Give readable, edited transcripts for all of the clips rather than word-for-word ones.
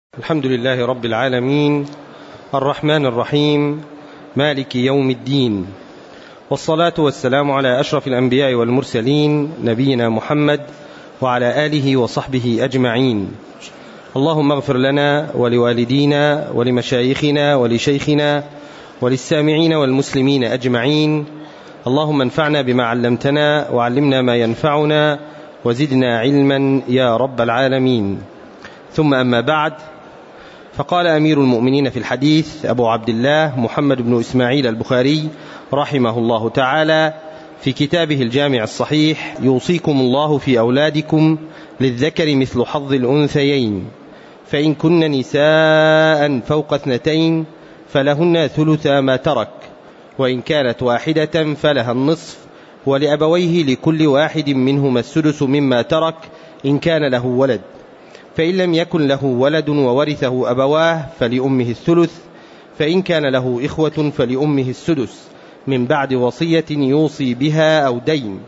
الحمد لله رب العالمين الرحمن الرحيم مالك يوم الدين، والصلاة والسلام على أشرف الأنبياء والمرسلين نبينا محمد وعلى آله وصحبه أجمعين. اللهم اغفر لنا ولوالدينا ولمشايخنا ولشيخنا وللسامعين والمسلمين أجمعين. اللهم انفعنا بما علمتنا وعلمنا ما ينفعنا وزدنا علما يا رب العالمين. ثم أما بعد، فقال أمير المؤمنين في الحديث أبو عبد الله محمد بن إسماعيل البخاري رحمه الله تعالى في كتابه الجامع الصحيح: يوصيكم الله في أولادكم للذكر مثل حظ الأنثيين، فإن كن نساء فوق 2 فلهن ثلث ما ترك، وإن كانت واحدة فلها النصف، ولأبويه لكل واحد منهما السدس مما ترك إن كان له ولد، فإن لم يكن له ولد وورثه أبواه فلأمه الثلث، فإن كان له إخوة فلأمه السدس من بعد وصية يوصي بها أو دين.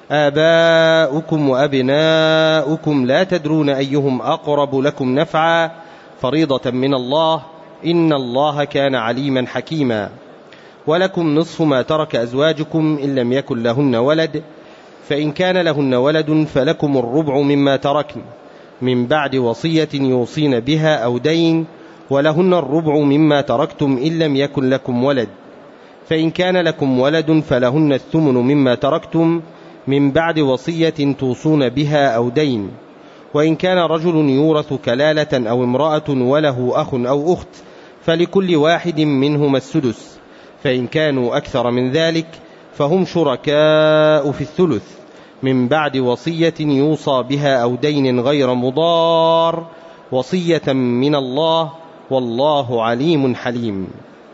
آباؤكم وأبناؤكم لا تدرون أيهم أقرب لكم نفعا، فريضة من الله، إن الله كان عليما حكيما. ولكم نصف ما ترك أزواجكم إن لم يكن لهن ولد، فإن كان لهن ولد فلكم الربع مما تركن من بعد وصية يوصين بها أو دين، ولهن الربع مما تركتم إن لم يكن لكم ولد، فإن كان لكم ولد فلهن الثمن مما تركتم من بعد وصية توصون بها أو دين. وإن كان رجل يورث كلالة أو امرأة وله أخ أو أخت فلكل واحد منهما السدس، فإن كانوا أكثر من ذلك فهم شركاء في الثلث من بعد وصية يوصى بها أو دين غير مضار، وصية من الله، والله عليم حليم.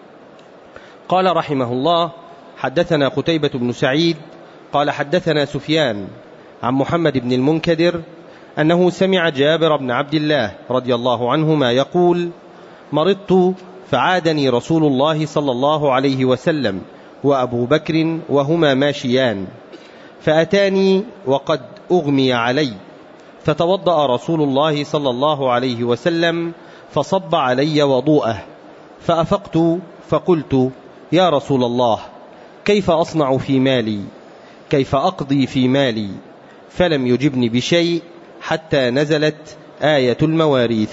قال رحمه الله: حدثنا قتيبة بن سعيد قال حدثنا سفيان عن محمد بن المنكدر أنه سمع جابر بن عبد الله رضي الله عنهما يقول: مرضت فعادني رسول الله صلى الله عليه وسلم وأبو بكر وهما ماشيان، فأتاني وقد أغمي علي، فتوضأ رسول الله صلى الله عليه وسلم فصب علي وضوءه، فأفقت فقلت: يا رسول الله، كيف أصنع في مالي؟ كيف أقضي في مالي؟ فلم يجبني بشيء حتى نزلت آية المواريث.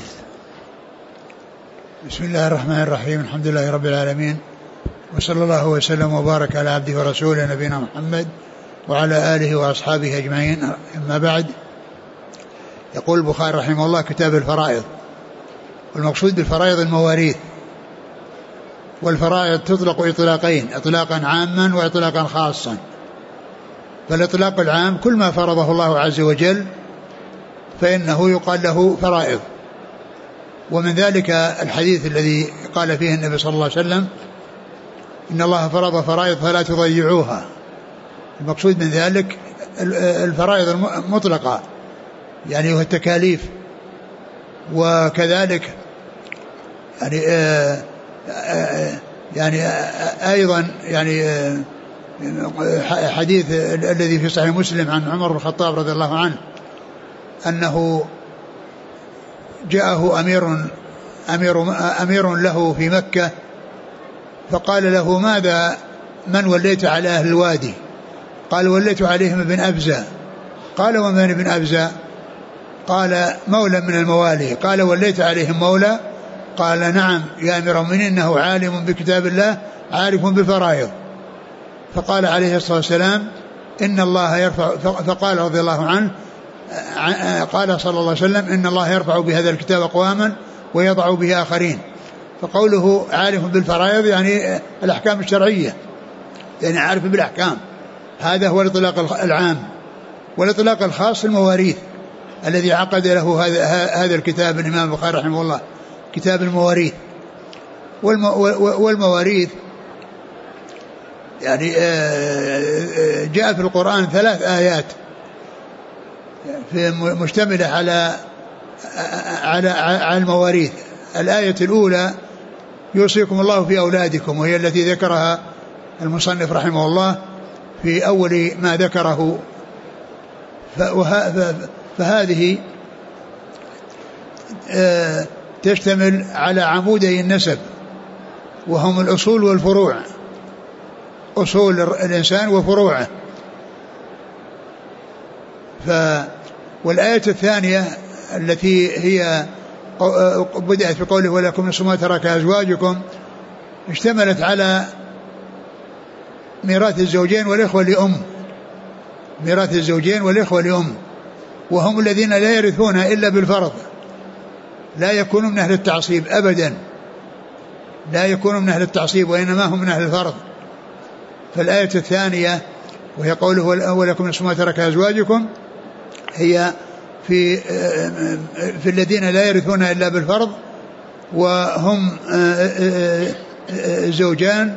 بسم الله الرحمن الرحيم. الحمد لله رب العالمين، وصلى الله وسلم وبارك على عبده ورسوله نبينا محمد وعلى آله وأصحابه أجمعين. أما بعد، يقول البخاري رحمه الله: كتاب الفرائض. والمقصود بالفرائض المواريث. والفرائض تطلق إطلاقين: إطلاقا عاما وإطلاقا خاصا. فالإطلاق العام كل ما فرضه الله عز وجل فإنه يقال له فرائض، ومن ذلك الحديث الذي قال فيه النبي صلى الله عليه وسلم: إن الله فرض فرائض فلا تضيعوها. المقصود من ذلك الفرائض المطلقة، يعني هو التكاليف. وكذلك يعني أيضا يعني حديث الذي في صحيح مسلم عن عمر بن الخطاب رضي الله عنه أنه جاءه أمير له في مكة، فقال له: ماذا من وليت على أهل الوادي؟ قال: وليت عليهم ابن أبزة. قال: ومن ابن أبزة؟ قال: مولى من الموالي. قال: وليت عليهم مولى؟ قال: نعم يا أمير المؤمنين، إنه عالم بكتاب الله عارف بالفرائض. فقال عليه الصلاة والسلام: إن الله يرفع. فقال رضي الله عنه: قال صلى الله عليه وسلم: إن الله يرفع بهذا الكتاب أقواما ويضع به آخرين. فقوله عارف بالفرائض يعني الأحكام الشرعية، يعني عارف بالأحكام. هذا هو الإطلاق العام. والإطلاق الخاص المواريث الذي عقد له هذا الكتاب الإمام البخاري رحمه الله، كتاب المواريث. والمواريث يعني جاء في القرآن 3 آيات مشتملة على المواريث. الآية الأولى: يوصيكم الله في أولادكم، وهي التي ذكرها المصنف رحمه الله في أول ما ذكره. فهذه تشتمل على عمودي النسب وهم الأصول والفروع، أصول الإنسان وفروعه. والآية الثانية التي هي بدأت في قوله ولكم نصف ما ترك أزواجكم اشتملت على ميراث الزوجين والإخوة لأم، ميراث الزوجين والإخوة لأم، وهم الذين لا يرثون إلا بالفرض، لا يكونون من أهل التعصيب أبدا، لا يكونون من أهل التعصيب وإنما هم من أهل الفرض. فالآية الثانية وهي قوله ولكم نصف ما ترك أزواجكم هي في الذين لا يرثون إلا بالفرض، وهم الزوجان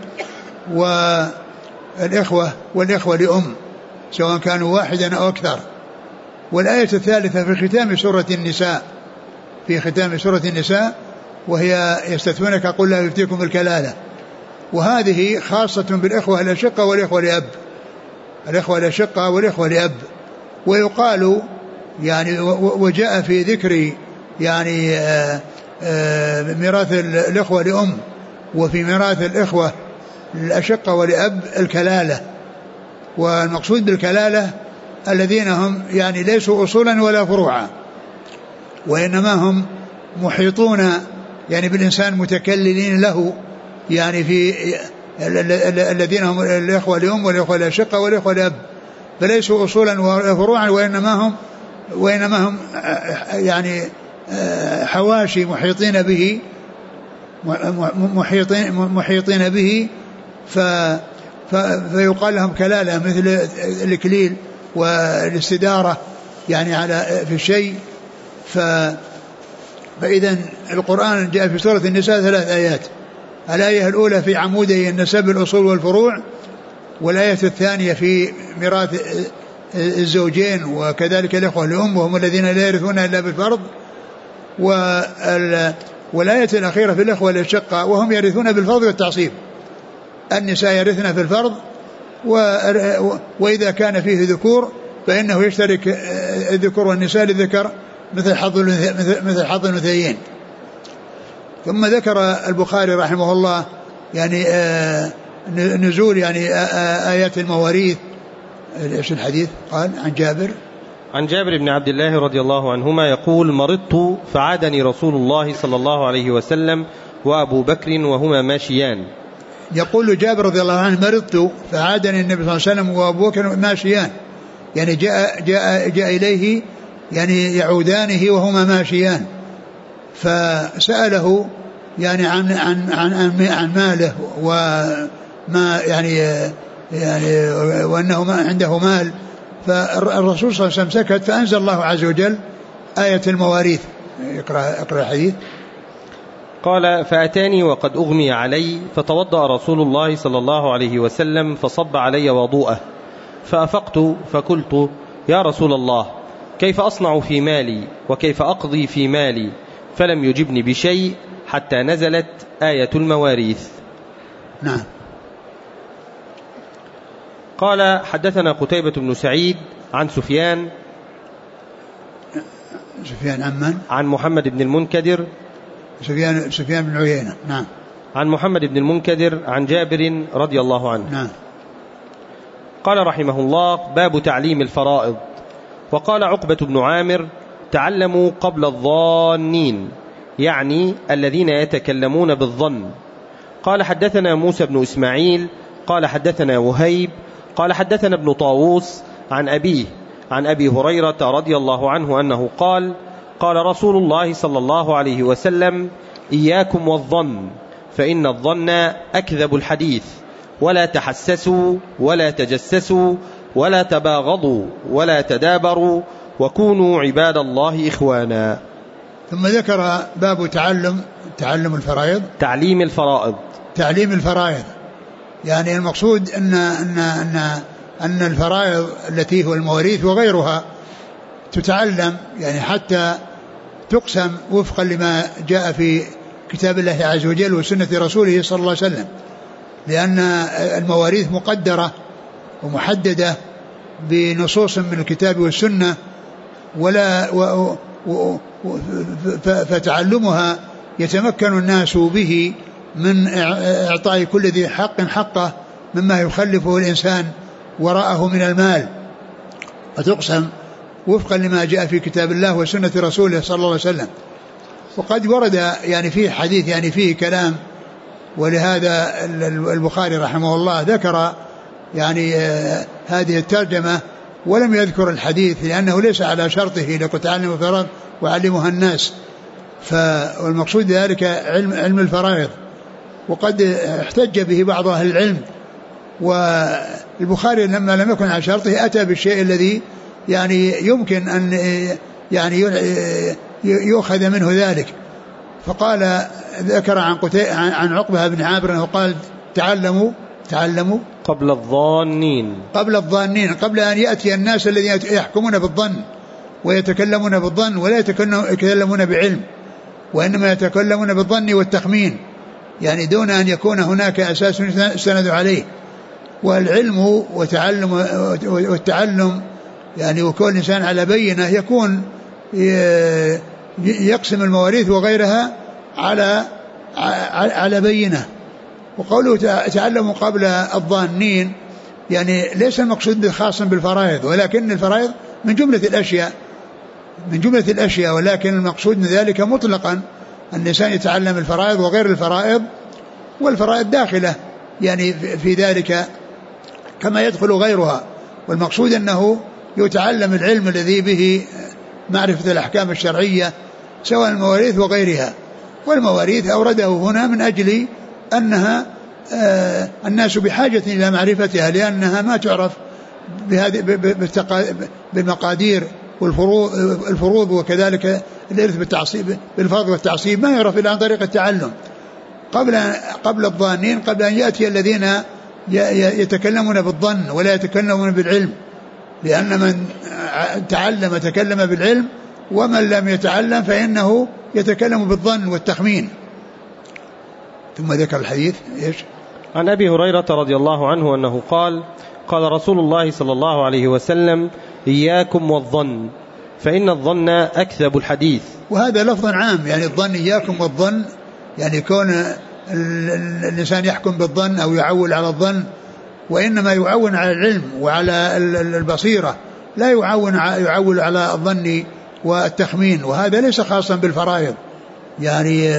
والإخوة لأم سواء كانوا واحدا أو أكثر. والآية الثالثة في ختام سورة النساء، في ختام سورة النساء وهي يستثنونك قل لا يفتيكم الكلالة، وهذه خاصة بالإخوة الأشقة والإخوة لأب، الإخوة الأشقة والإخوة لأب. ويقال يعني وجاء في ذكر يعني ميراث الإخوة لأم وفي ميراث الإخوة الأشقة ولأب الكلالة، والمقصود بالكلالة الذين هم يعني ليسوا أصولا ولا فروعا، وإنما هم محيطون يعني بالإنسان متكللين له، يعني في الذين هم الإخوة لأم والإخوة الأشقة والإخوة لأب، فليسوا أصولا ولا فروعا وإنما هم يعني حواشي محيطين به فيقال لهم كلالة مثل الإكليل والاستدارة يعني على في الشيء. فإذا القرآن جاء في سورة النساء 3 آيات، الآية الأولى في عمودي النسب الأصول والفروع، والآية الثانية في ميراث الزوجين وكذلك الإخوة لأم وهم الذين لا يرثون إلا بالفرض، والآية الأخيرة في الإخوة الأشقة وهم يرثون بالفرض والتعصيب، النساء يرثن في الفرض وإذا كان فيه ذكور فإنه يشترك الذكور والنساء للذكر مثل حظ الأنثيين. ثم ذكر البخاري رحمه الله يعني نزول يعني آيات المواريث. ايش الحديث؟ قال عن جابر بن عبد الله رضي الله عنهما يقول مرضت فعادني رسول الله صلى الله عليه وسلم وأبو بكر وهما ماشيان. يقول جابر رضي الله عنه مرضت فعادني النبي صلى الله عليه وسلم وأبو بكر ماشيان، يعني جاء إليه يعني يعودانه وهما ماشيان، فسأله يعني عن ماله وما يعني وأنه ما عنده مال، فالرسول صلى الله عليه وسلم سكت، فأنزل الله عز وجل آية المواريث. اقرأ الحديث. قال فأتاني وقد أغمي علي فتوضأ رسول الله صلى الله عليه وسلم فصب علي وضوءه، فأفقت فقلت يا رسول الله كيف أصنع في مالي وكيف أقضي في مالي؟ فلم يجبني بشيء حتى نزلت آية المواريث. نعم. قال حدثنا قتيبة بن سعيد عن سفيان عن من؟ عن محمد بن المنكدر. سفيان بن عيينة. نعم. عن محمد بن المنكدر عن جابر رضي الله عنه. نعم. قال رحمه الله باب تعليم الفرائض. وقال عقبة بن عامر تعلموا قبل الظانين، يعني الذين يتكلمون بالظن. قال حدثنا موسى بن إسماعيل قال حدثنا وهيب قال حدثنا ابن طاووس عن أبيه عن أبي هريرة رضي الله عنه أنه قال قال رسول الله صلى الله عليه وسلم إياكم والظن فإن الظن أكذب الحديث، ولا تحسسوا ولا تجسسوا ولا تباغضوا ولا تدابروا وكونوا عباد الله إخوانا. ثم ذكر باب تعلم الفرائض، تعليم الفرائض. يعني المقصود أن الفرائض التي هو المواريث وغيرها تتعلم، يعني حتى تقسم وفقا لما جاء في كتاب الله عز وجل وسنة رسوله صلى الله عليه وسلم، لأن المواريث مقدرة ومحددة بنصوص من الكتاب والسنة، فتعلمها يتمكن الناس به من إعطاء كل ذي حق حقه مما يخلفه الإنسان وراءه من المال، وتقسم وفقا لما جاء في كتاب الله وسنة رسوله صلى الله عليه وسلم. وقد ورد يعني فيه حديث يعني فيه كلام، ولهذا البخاري رحمه الله ذكر يعني هذه الترجمة ولم يذكر الحديث لأنه ليس على شرطه لقد تعلم الفرائض وعلمها الناس، والمقصود ذلك علم الفرائض، وقد احتج به بعض أهل العلم. والبخاري لما لم يكن على شرطه أتى بالشيء الذي يعني يمكن أن يعني يؤخذ منه ذلك، فقال ذكر عن عقبة بن عامر وقال تعلموا قبل الظانين، قبل أن يأتي الناس الذين يحكمون بالظن ويتكلمون بالظن ولا يتكلمون بعلم، وإنما يتكلمون بالظن والتخمين، يعني دون أن يكون هناك أساس سند عليه. والعلم والتعلم يعني وكل إنسان على بينة يكون يقسم المواريث وغيرها على بينة. وقوله تعلموا قبل الظانين يعني ليس المقصود خاص بالفرائض، ولكن الفرائض من جملة الأشياء، ولكن المقصود من ذلك مطلقا أن الإنسان يتعلم الفرائض وغير الفرائض، والفرائض داخلة يعني في ذلك كما يدخل غيرها. والمقصود أنه يتعلم العلم الذي به معرفة الأحكام الشرعية سواء المواريث وغيرها. والمواريث أورده هنا من أجل أنها الناس بحاجة إلى معرفتها، لأنها ما تعرف بالمقادير والفروض، وكذلك الإرث بالفرض والتعصيب ما يعرف إلا عن طريق التعلم. قبل الظانين، قبل أن يأتي الذين يتكلمون بالظن ولا يتكلمون بالعلم، لأن من تعلم تكلم بالعلم، ومن لم يتعلم فإنه يتكلم بالظن والتخمين. ثم ذكر الحديث إيش؟ عن أبي هريرة رضي الله عنه أنه قال قال رسول الله صلى الله عليه وسلم إياكم والظن فإن الظن أكذب الحديث. وهذا لفظ عام، يعني الظن إياكم والظن، يعني كون الإنسان يحكم بالظن أو يعول على الظن، وإنما يعون على العلم وعلى البصيرة، لا يعول على الظن والتخمين. وهذا ليس خاصا بالفرائض، يعني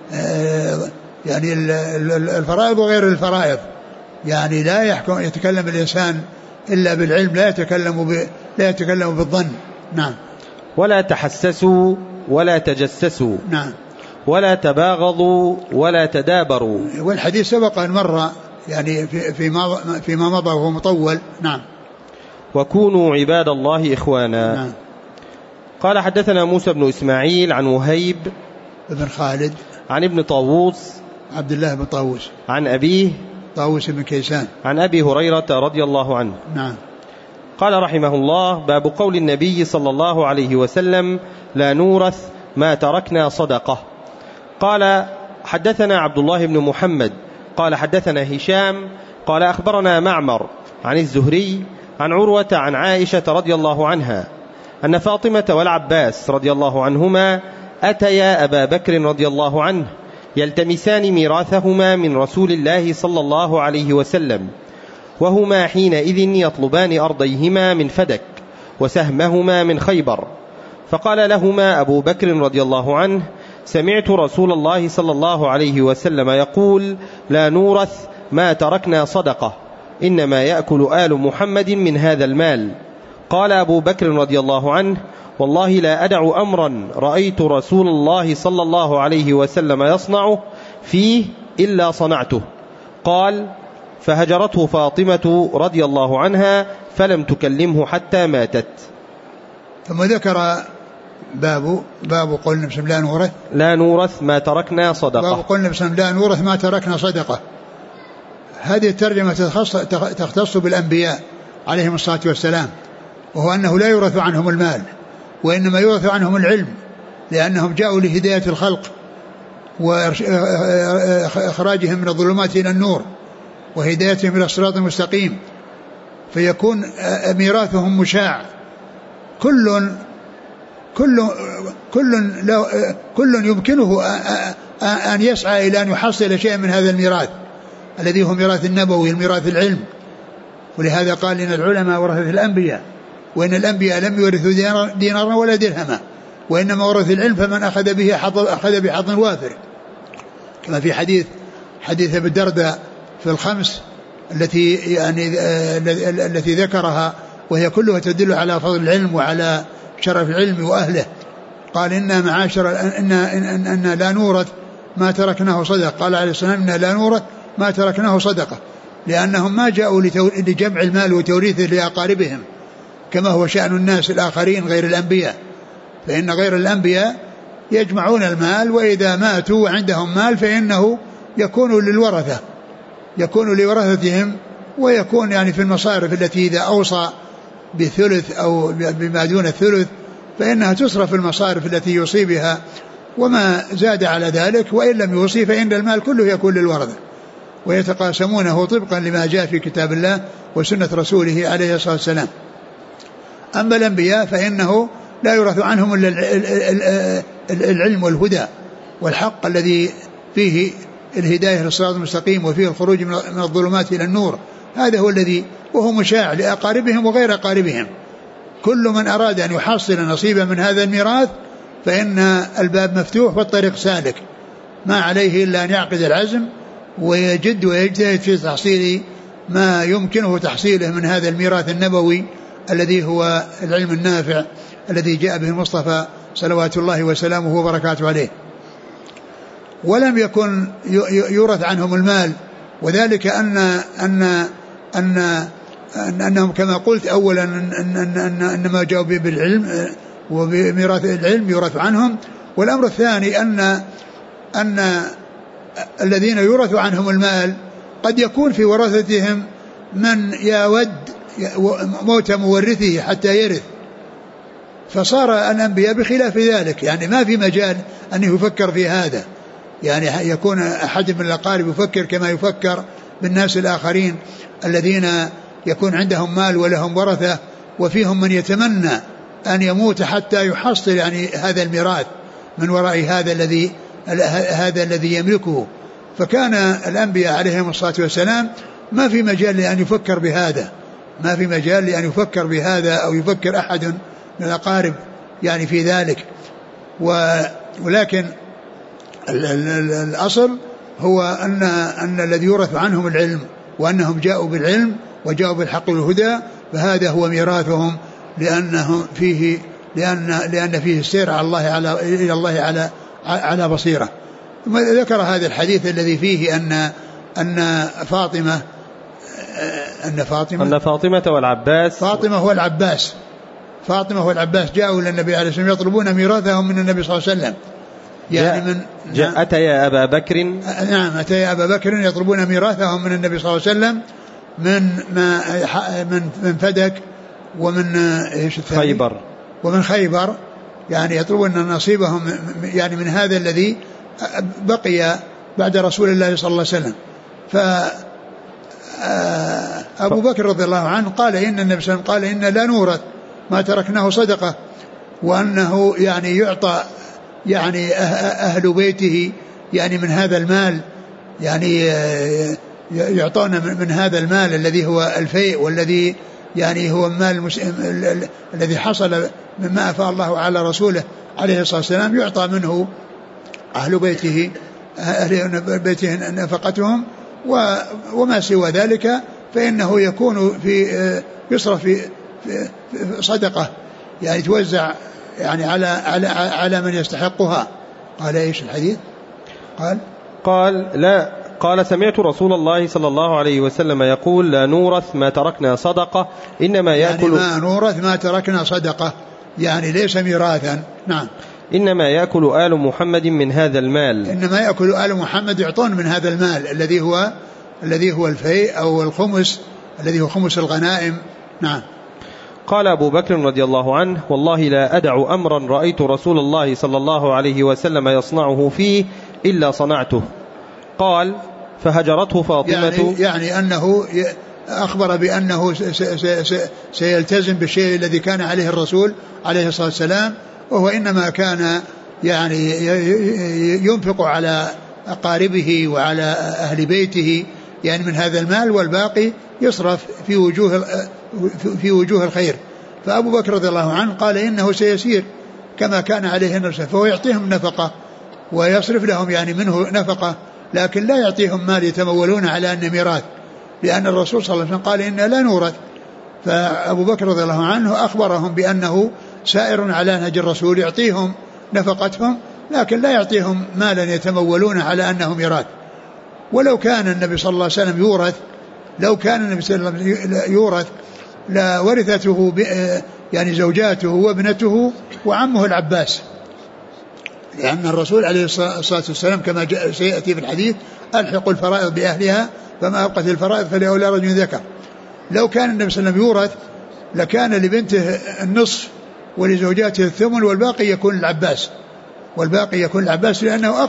الفرائض وغير الفرائض، يعني لا يتكلم الإنسان إلا بالعلم، لا يتكلم بالظن. نعم. ولا تحسسوا ولا تجسسوا. نعم. ولا تباغضوا ولا تدابروا. والحديث سبق أن مر يعني فيما مضى وهو مطول. نعم. وكونوا عباد الله إخوانا. نعم. قال حدثنا موسى بن إسماعيل عن وهيب بن خالد عن ابن طاووس عبد الله بن طاووس عن أبيه طاووس بن كيسان عن أبي هريرة رضي الله عنه. نعم. قال رحمه الله: باب قول النبي صلى الله عليه وسلم: لا نورث ما تركنا صدقة. قال حدثنا عبد الله بن محمد قال حدثنا هشام قال أخبرنا معمر عن الزهري عن عروة عن عائشة رضي الله عنها أن فاطمة والعباس رضي الله عنهما أتيا أبا بكر رضي الله عنه يلتمسان ميراثهما من رسول الله صلى الله عليه وسلم، وهما حينئذ يطلبان أرضيهما من فدك وسهمهما من خيبر. فقال لهما أبو بكر رضي الله عنه: سمعت رسول الله صلى الله عليه وسلم يقول: لا نورث ما تركنا صدقة، إنما يأكل آل محمد من هذا المال. قال أبو بكر رضي الله عنه: والله لا أدع أمرا رأيت رسول الله صلى الله عليه وسلم يصنعه فيه إلا صنعته. قال: فهجرته فاطمة رضي الله عنها فلم تكلمه حتى ماتت. ثم ذكر باب قول النبي لا نورث ما تركنا صدقة. باب قول النبي لا نورث ما تركنا صدقة. هذه الترجمة تختص بالأنبياء عليهم الصلاة والسلام، وهو أنه لا يورث عنهم المال، وإنما يورث عنهم العلم، لأنهم جاءوا لهداية الخلق وإخراجهم من الظلمات إلى النور وهدايتهم إلى الصراط المستقيم، فيكون ميراثهم مشاع. كل يمكنه أن يسعى إلى أن يحصل شيئا من هذا الميراث الذي هو ميراث النبوي، الميراث العلم. ولهذا قال إن العلماء ورثة الأنبياء، وإن الأنبياء لم يورثوا دينارا ولا درهما، وإنما ورث العلم، فمن أخذ به أخذ بحظ وافر، كما في حديث أبي الدرداء في الخمس التي ذكرها، وهي كلها تدل على فضل العلم وعلى شرف العلم وأهله. قال إن معاشر إن لا نورث ما تركناه صدقة. قال عليه السلام إن لا نورث ما تركناه صدقة، لأنهم ما جاءوا لجمع المال وتوريثه لأقاربهم كما هو شأن الناس الآخرين غير الأنبياء، فإن غير الأنبياء يجمعون المال، وإذا ماتوا وعندهم مال فإنه يكون للورثة، يكون لورثتهم، ويكون يعني في المصارف التي إذا أوصى بثلث أو بما دون الثلث فإنها تصرف في المصارف التي يوصي بها، وما زاد على ذلك وإن لم يوصي فإن المال كله يكون للورثة، ويتقاسمونه طبقا لما جاء في كتاب الله وسنة رسوله عليه الصلاة والسلام. أما الأنبياء فإنه لا يورث عنهم إلا العلم والهدى والحق الذي فيه الهداية للصراط المستقيم وفيه الخروج من الظلمات إلى النور، هذا هو الذي وهو مشاع لأقاربهم وغير أقاربهم. كل من أراد أن يحصل نصيبا من هذا الميراث فإن الباب مفتوح والطريق سالك، ما عليه إلا أن يعقد العزم ويجد ويجتهد في تحصيل ما يمكنه تحصيله من هذا الميراث النبوي الذي هو العلم النافع الذي جاء به المصطفى صلوات الله وسلامه وبركاته عليه. ولم يكن يورث عنهم المال، وذلك أنهم كما قلت أولا أنما جاءوا بالعلم وبميراث العلم يورث عنهم. والأمر الثاني أن الذين يورث عنهم المال قد يكون في ورثتهم من يود موت مورثه حتى يرث، فصار الأنبياء بخلاف ذلك، يعني ما في مجال أن يفكر في هذا، يعني يكون أحد من الأقارب يفكر كما يفكر بالناس الآخرين الذين يكون عندهم مال ولهم ورثة، وفيهم من يتمنى أن يموت حتى يحصل يعني هذا الميراث من وراء هذا الذي يملكه. فكان الأنبياء عليهم الصلاة والسلام ما في مجال لأن يفكر بهذا، ما في مجال لأن يفكر بهذا أو يفكر أحد من الأقارب يعني في ذلك. ولكن الأصل هو أن الذي يورث عنهم العلم، وأنهم جاءوا بالعلم وجاءوا بالحق والهدى، فهذا هو ميراثهم، لأن فيه السير على الله إلى الله على بصيرة. ثم ذكر هذا الحديث الذي فيه أن فاطمة والعباس جاءوا إلى النبي عليه الصلاة والسلام يطلبون ميراثهم من النبي صلى الله عليه وسلم، يعني أتيا أبا بكر. نعم، أتيا أبا بكر يطلبون ميراثهم من النبي صلى الله عليه وسلم من فدك ومن خيبر، ومن خيبر، يعني يطلبون نصيبهم يعني من هذا الذي بقي بعد رسول الله صلى الله عليه وسلم. فأبو بكر رضي الله عنه قال إن النبي صلى الله عليه وسلم قال إن لا نورث ما تركناه صدقة، وأنه يعني يعطى يعني أهل بيته يعني من هذا المال، يعني يعطون من هذا المال الذي هو الفيء، والذي يعني هو المال الذي حصل مما أفاء الله على رسوله عليه الصلاة والسلام، يعطى منه أهل بيته نفقتهم، وما سوى ذلك فإنه يكون يصرف في صدقة، يعني توزع يعني على من يستحقها. قال ايش الحديث؟ قال سمعت رسول الله صلى الله عليه وسلم يقول لا نورث ما تركنا صدقة إنما يأكل، يعني ما نورث ما تركنا صدقة يعني ليس ميراثا. نعم، إنما يأكل آل محمد من هذا المال، إنما يأكل آل محمد يعطون من هذا المال الذي هو الفيء أو الخمس الذي هو خمس الغنائم. نعم. قال أبو بكر رضي الله عنه والله لا أدع أمرا رأيت رسول الله صلى الله عليه وسلم يصنعه فيه إلا صنعته. قال فهجرته فاطمة، يعني أنه أخبر بأنه سيلتزم بالشيء الذي كان عليه الرسول عليه الصلاة والسلام، وهو إنما كان يعني ينفق على أقاربه وعلى أهل بيته يعني من هذا المال، والباقي يصرف في وجوه الخير. فأبو بكر رضي الله عنه قال إنه سيسير كما كان عليه النبي، فهو يعطيهم نفقة ويصرف لهم يعني منه نفقة، لكن لا يعطيهم مال يتمولون على أن ميراث، لأن الرسول صلى الله عليه وسلم قال إنا لا نورث. فأبو بكر رضي الله عنه أخبرهم بأنه سائر على نهج الرسول، يعطيهم نفقتهم لكن لا يعطيهم مالا يتمولون على أنه ميراث. ولو كان النبي صلى الله عليه وسلم يورث، لو كان النبي صلى الله عليه وسلم يورث لورثته يعني زوجاته وابنته وعمه العباس، لأن الرسول عليه الصلاة والسلام كما سيأتي في الحديث ألحقوا الفرائض بأهلها فما أبقت الفرائض فلأولى رجل ذكر. لو كان النبي صلى الله عليه وسلم يورث لكان لبنته النصف ولزوجاته الثمن والباقي يكون العباس، لأنه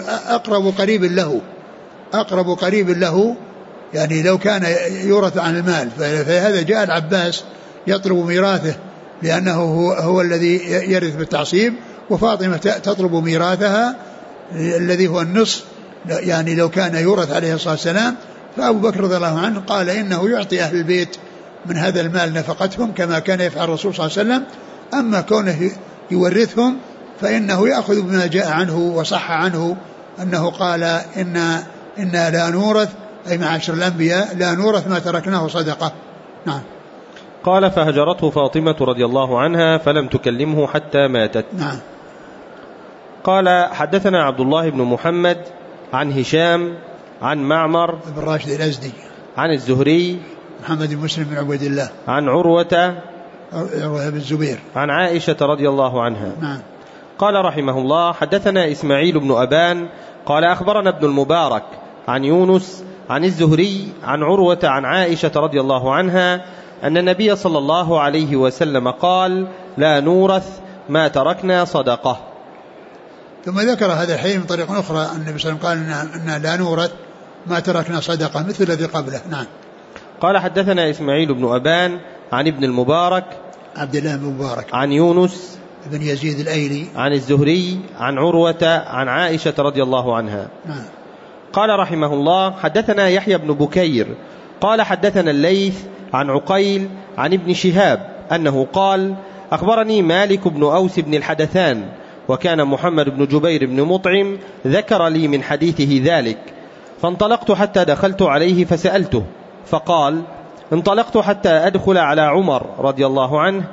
أقرب قريب له يعني لو كان يورث عن المال. فهذا جاء العباس يطلب ميراثه لأنه هو الذي يرث بالتعصيب، وفاطمة تطلب ميراثها الذي هو النصف يعني لو كان يورث عليه الصلاة والسلام. فأبو بكر رضي الله عنه قال إنه يعطي أهل البيت من هذا المال نفقتهم كما كان يفعل الرسول صلى الله عليه وسلم، أما كونه يورثهم فإنه يأخذ بما جاء عنه وصح عنه أنه قال إنا لا نورث، أي معاشر الأنبياء لا نورث ما تركناه صدقة. نعم. قال فهجرته فاطمة رضي الله عنها فلم تكلمه حتى ماتت. نعم. قال حدثنا عبد الله بن محمد عن هشام عن معمر بن راشد الأزدي عن الزهري محمد بن مسلم بن عبيد الله عن عروة بن الزبير عن عائشة رضي الله عنها. نعم. قال رحمه الله حدثنا إسماعيل بن أبان قال أخبرنا ابن المبارك عن يونس عن الزهري عن عروة عن عائشة رضي الله عنها أن النبي صلى الله عليه وسلم قال لا نورث ما تركنا صدقة. ثم ذكر هذا الحديث من طريق أخرى النبي صلى الله عليه وسلم قال إن لا نورث ما تركنا صدقة مثل الذي قبله. نعم. قال حدثنا إسماعيل بن أبان عن ابن المبارك عبد الله بن المبارك عن يونس بن يزيد الأيلي عن الزهري عن عروة عن عائشة رضي الله عنها. نعم. قال رحمه الله حدثنا يحيى بن بكير قال حدثنا الليث عن عقيل عن ابن شهاب أنه قال أخبرني مالك بن أوس بن الحدثان وكان محمد بن جبير بن مطعم ذكر لي من حديثه ذلك، فانطلقت حتى دخلت عليه فسألته فقال انطلقت حتى أدخل على عمر رضي الله عنه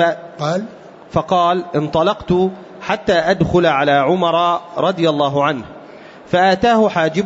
فقال انطلقت حتى أدخل على عمر رضي الله عنه فأتاه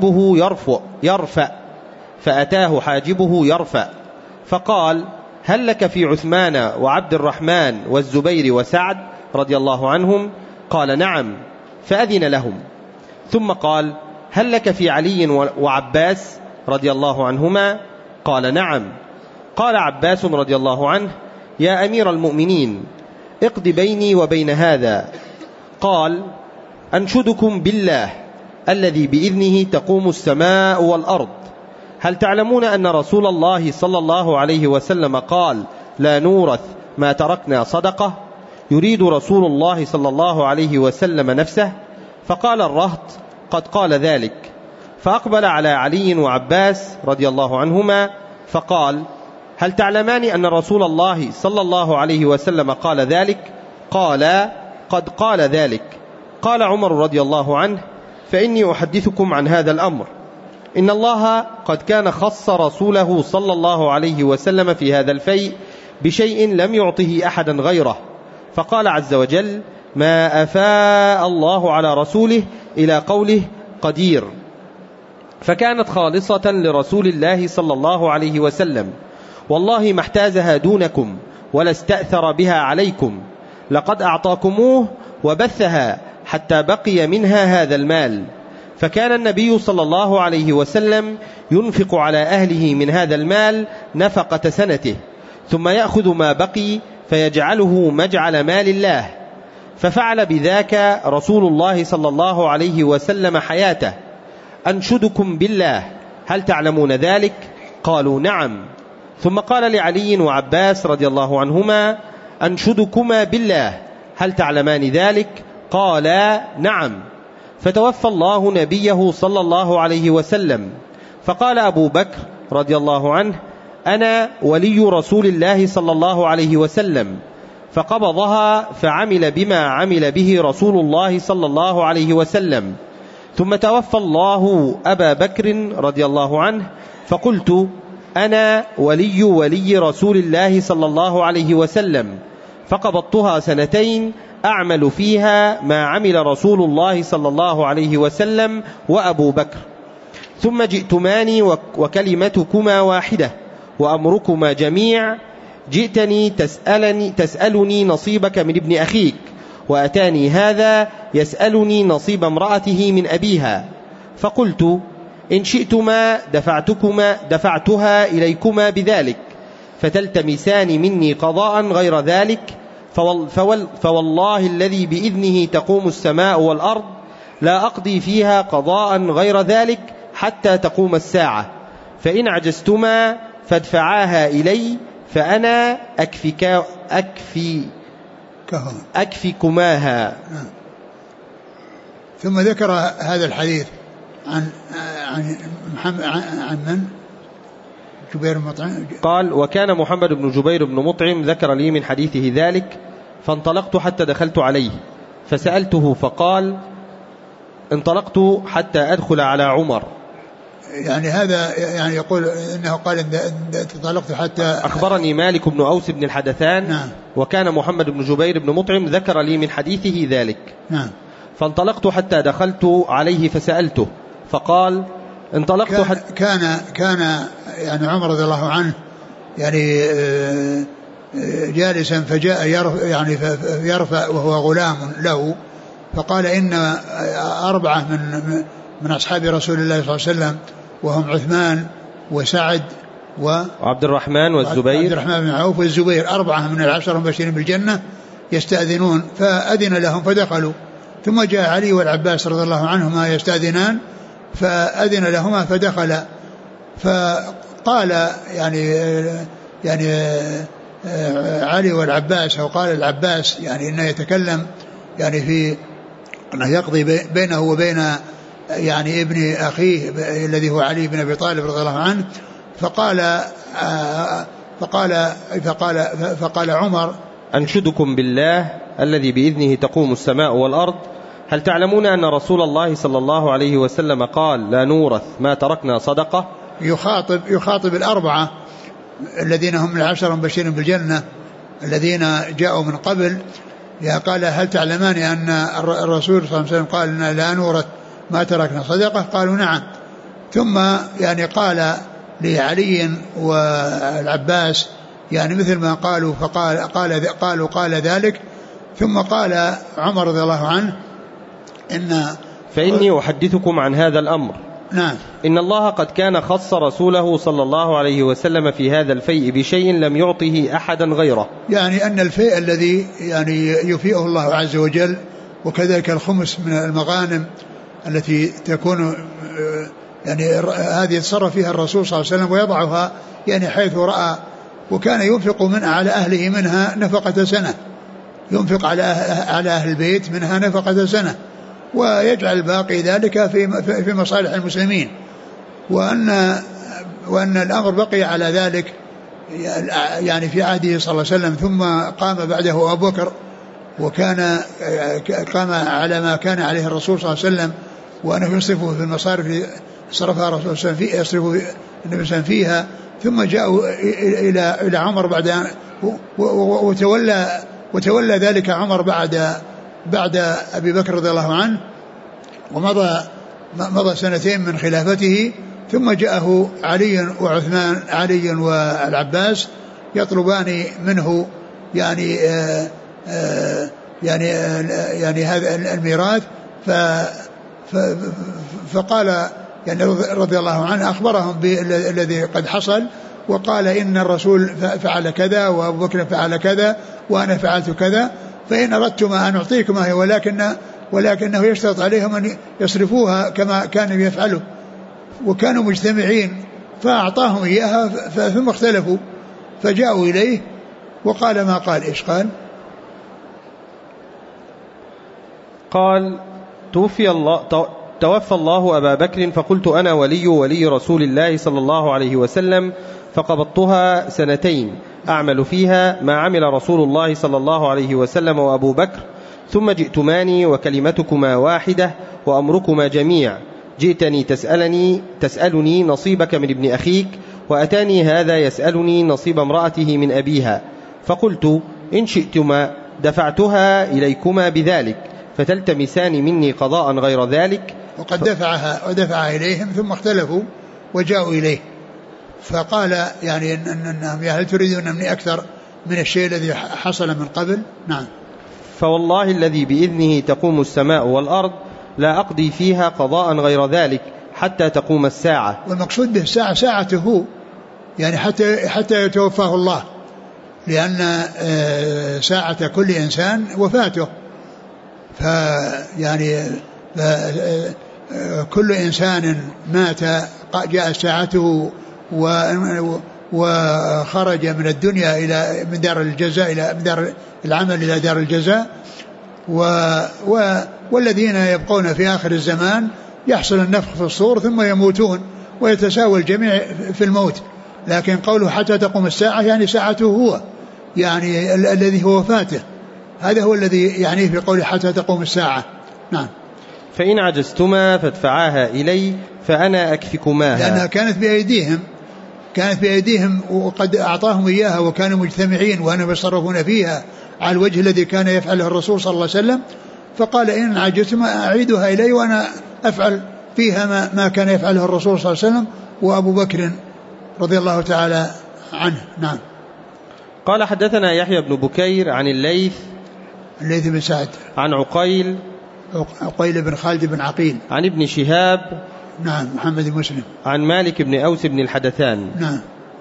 حاجبه يرفع فقال هل لك في عثمان وعبد الرحمن والزبير وسعد رضي الله عنهم؟ قال نعم، فأذن لهم. ثم قال هل لك في علي وعباس رضي الله عنهما؟ قال نعم. قال عباس رضي الله عنه يا أمير المؤمنين اقض بيني وبين هذا. قال أنشدكم بالله الذي بإذنه تقوم السماء والأرض، هل تعلمون أن رسول الله صلى الله عليه وسلم قال لا نورث ما تركنا صدقة؟ يريد رسول الله صلى الله عليه وسلم نفسه؟ فقال الرهط قد قال ذلك. فأقبل على علي وعباس رضي الله عنهما فقال هل تعلمان أن رسول الله صلى الله عليه وسلم قال ذلك؟ قال قد قال ذلك. قال عمر رضي الله عنه فإني أحدثكم عن هذا الأمر، إن الله قد كان خص رسوله صلى الله عليه وسلم في هذا الفيء بشيء لم يعطه أحدا غيره، فقال عز وجل ما أفاء الله على رسوله إلى قوله قدير، فكانت خالصة لرسول الله صلى الله عليه وسلم، والله ما احتازها دونكم ولا استأثر بها عليكم، لقد أعطاكموه وبثها حتى بقي منها هذا المال. فكان النبي صلى الله عليه وسلم ينفق على أهله من هذا المال نفقة سنته، ثم يأخذ ما بقي فيجعله مجعل مال الله، ففعل بذاك رسول الله صلى الله عليه وسلم حياته. أنشدكم بالله هل تعلمون ذلك؟ قالوا نعم. ثم قال لعلي وعباس رضي الله عنهما أنشدكما بالله هل تعلمان ذلك؟ قالا نعم. فتوفى الله نبيه صلى الله عليه وسلم، فقال أبو بكر رضي الله عنه: أنا ولي رسول الله صلى الله عليه وسلم، فقبضها فعمل بما عمل به رسول الله صلى الله عليه وسلم. ثم توفى الله أبا بكر رضي الله عنه، فقلت: أنا ولي رسول الله صلى الله عليه وسلم، فقبضتها 2 أعمل فيها ما عمل رسول الله صلى الله عليه وسلم وأبو بكر. ثم جئتماني وكلمتكما واحدة وأمركما جميع، جئتني تسألني نصيبك من ابن أخيك، وأتاني هذا يسألني نصيب امرأته من أبيها، فقلت: إن شئتما دفعتها إليكما بذلك، فتلتمسان مني قضاء غير ذلك، فوالله الذي بإذنه تقوم السماء والأرض لا أقضي فيها قضاء غير ذلك حتى تقوم الساعة، فإن عجزتما فادفعاها إلي فأنا أكفكماها. ثم ذكر هذا الحديث عن من؟ جبير بن مطعم. قال: وكان محمد بن جبير بن مطعم ذكر لي من حديثه ذلك، فانطلقت حتى دخلت عليه فسألته، فقال: انطلقت حتى أدخل على عمر. يعني هذا يعني يقول إنه قال انطلقت حتى أخبرني مالك بن أوس بن الحدثان. نعم. وكان محمد بن جبير بن مطعم ذكر لي من حديثه ذلك. نعم. فانطلقت حتى دخلت عليه فسألته، فقال: انطلقت كان يعني عمر رضي الله عنه يعني جالسا، فجاء يرفع وهو غلام له، فقال: إن 4 من أصحاب رسول الله صلى الله عليه وسلم، وهم عثمان وسعد وعبد الرحمن والزبير بن عوف والزبير، 4 من 10 المبشرين بالجنة، يستأذنون، فأذن لهم فدخلوا. ثم جاء علي والعباس رضي الله عنهما يستأذنان، فأذن لهما فدخل، فقال يعني علي والعباس، أو قال العباس يعني إنه يتكلم يعني في أنه يقضي بينه وبين يعني ابن أخيه الذي هو علي بن أبي طالب رضي الله عنه. فقال عمر: أنشدكم بالله الذي بإذنه تقوم السماء والأرض، هل تعلمون أن رسول الله صلى الله عليه وسلم قال: لا نورث ما تركنا صدقة؟ يخاطب 4 الذين هم من 10 المبشرين بالجنة الذين جاءوا من قبل. قال: هل تعلمان أن الرسول صلى الله عليه وسلم قال لنا لا نورث ما تركنا صدقة؟ قالوا: نعم. ثم يعني قال لعلي والعباس يعني مثل ما قالوا، قال ذلك. ثم قال عمر رضي الله عنه: فإني أحدثكم عن هذا الأمر. نعم. إن الله قد كان خص رسوله صلى الله عليه وسلم في هذا الفيء بشيء لم يعطه أحدا غيره. يعني أن الفيء الذي يعني يفيئه الله عز وجل، وكذلك الخمس من المغانم التي تكون يعني هذه يتصرف فيها الرسول صلى الله عليه وسلم ويضعها يعني حيث رأى، وكان ينفق على أهله منها نفقة سنة، ينفق على أهل البيت منها نفقة سنة، ويجعل باقي ذلك في مصالح المسلمين. وأن الأمر بقي على ذلك يعني في عهده صلى الله عليه وسلم، ثم قام بعده أبو بكر، وكان قام على ما كان عليه الرسول صلى الله عليه وسلم، وأنه يصرفه في المصارف صرفها الرسول صلى الله عليه وسلم يصرف النبي صلى الله عليه وسلم فيها. ثم جاءوا إلى عمر بعد وتولى ذلك عمر بعد أبي بكر رضي الله عنه، ومضى 2 من خلافته. ثم جاءه علي وعثمان، علي والعباس يطلبان منه يعني هذا الميراث، فقال يعني رضي الله عنه أخبرهم بالذي قد حصل، وقال: إن الرسول فعل كذا، وأبو بكر فعل كذا، وأنا فعلت كذا، فإن أردتم أن أعطيكما هي، ولكنه يشترط عليهم أن يصرفوها كما كانوا يفعلوا، وكانوا مجتمعين، فأعطاهم إياها ثم اختلفوا، فجاءوا إليه وقال ما قال. إيش قال؟ قال: توفى الله أبا بكر، فقلت أنا ولي رسول الله صلى الله عليه وسلم، فقبضتها 2 أعمل فيها ما عمل رسول الله صلى الله عليه وسلم وأبو بكر، ثم جئتماني وكلمتكما واحدة وأمركما جميع، جئتني تسألني نصيبك من ابن أخيك، وأتاني هذا يسألني نصيب امرأته من أبيها، فقلت إن شئتما دفعتها إليكما بذلك، فتلتمسان مني قضاء غير ذلك. وقد دفعها إليهم ثم اختلفوا وجاءوا إليه، فقال يعني إنهم هل تريدون مني أكثر من الشيء الذي حصل من قبل؟ نعم. فوالله الذي بإذنه تقوم السماء والأرض لا أقضي فيها قضاء غير ذلك حتى تقوم الساعة. والمقصود به الساعة ساعته، يعني حتى يتوفاه الله، لأن ساعة كل إنسان وفاته، فيعني كل إنسان مات جاء ساعته وخرج من الدنيا من دار الجزاء من دار العمل إلى دار الجزاء، والذين يبقون في آخر الزمان يحصل النفخ في الصور ثم يموتون ويتساوى الجميع في الموت. لكن قوله حتى تقوم الساعة يعني ساعته هو، يعني الذي هو وفاته، هذا هو الذي يعنيه في قوله حتى تقوم الساعة. نعم. فإن عجزتما فادفعاها إلي فأنا أكفكماها، لأنها كانت بأيديهم وقد أعطاهم إياها وكانوا مجتمعين وأنا يصرفون فيها على الوجه الذي كان يفعله الرسول صلى الله عليه وسلم، فقال إن عجزتما أعيدها إلي وأنا أفعل فيها ما كان يفعله الرسول صلى الله عليه وسلم وأبو بكر رضي الله تعالى عنه. نعم. قال: حدثنا يحيى بن بكير عن الليث بن سعد عن عقيل بن خالد بن عقيل عن ابن شهاب، نعم، محمد بن مسلم، عن مالك بن أوس بن الحدثان. نعم.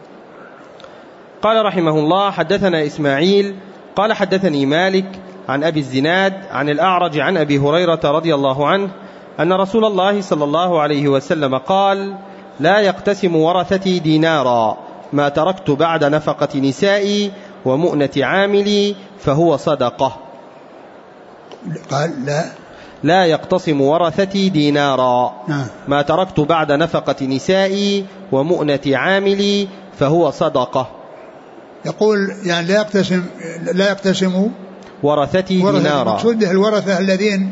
قال رحمه الله: حدثنا إسماعيل قال حدثني مالك عن أبي الزناد عن الأعرج عن أبي هريرة رضي الله عنه أن رسول الله صلى الله عليه وسلم قال: لا يقتسم ورثتي دينارا ما تركت بعد نفقة نسائي ومؤنة عاملي فهو صدقة. قال لا يقتسم ورثتي دينارا ما تركت بعد نفقة نسائي ومؤنة عاملي فهو صدقة. يقول يعني لا يقتسم ورثتي دينارا، مقصود به الورثة الذين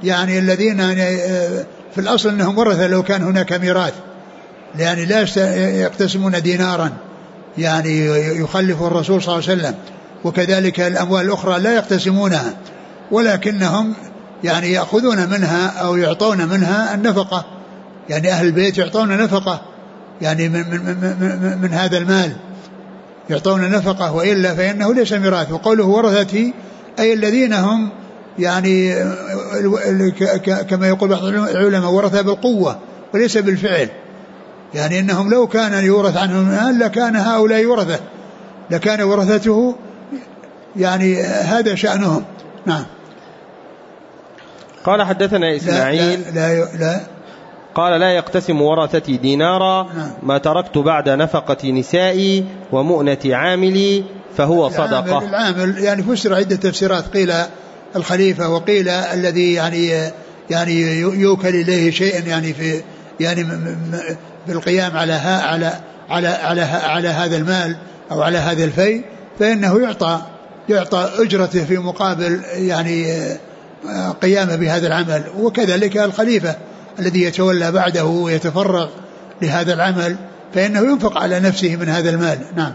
في الأصل أنهم ورثة لو كان هناك ميراث، يعني لا يقتسمون دينارا يعني يخلف الرسول صلى الله عليه وسلم، وكذلك الأموال الأخرى لا يقتسمونها، ولكنهم يعني يأخذون منها أو يعطون منها النفقة، يعني أهل البيت يعطون نفقة يعني من هذا المال يعطون نفقة، وإلا فإنه ليس ميراث. وقوله ورثتي أي الذين هم يعني كما يقول بعض العلماء ورثة بالقوة وليس بالفعل، يعني إنهم لو كان يورث عنهم المال لكان هؤلاء ورثة، لكان ورثته يعني هذا شأنهم. نعم. قال حدثنا إسماعيل قال: لا يقتسم ورثتي دينارا ما تركت بعد نفقة نسائي ومؤنة عاملي فهو صدقة. العامل يعني فسر عدة تفسيرات، قيل الخليفة وقيل الذي يعني يوكل إليه شيء يعني في يعني بالقيام على هذا المال أو على هذا الفيء، فإنه يعطى أجرته في مقابل يعني قيامه بهذا العمل. وكذلك الخليفة الذي يتولى بعده ويتفرغ لهذا العمل فإنه ينفق على نفسه من هذا المال. نعم.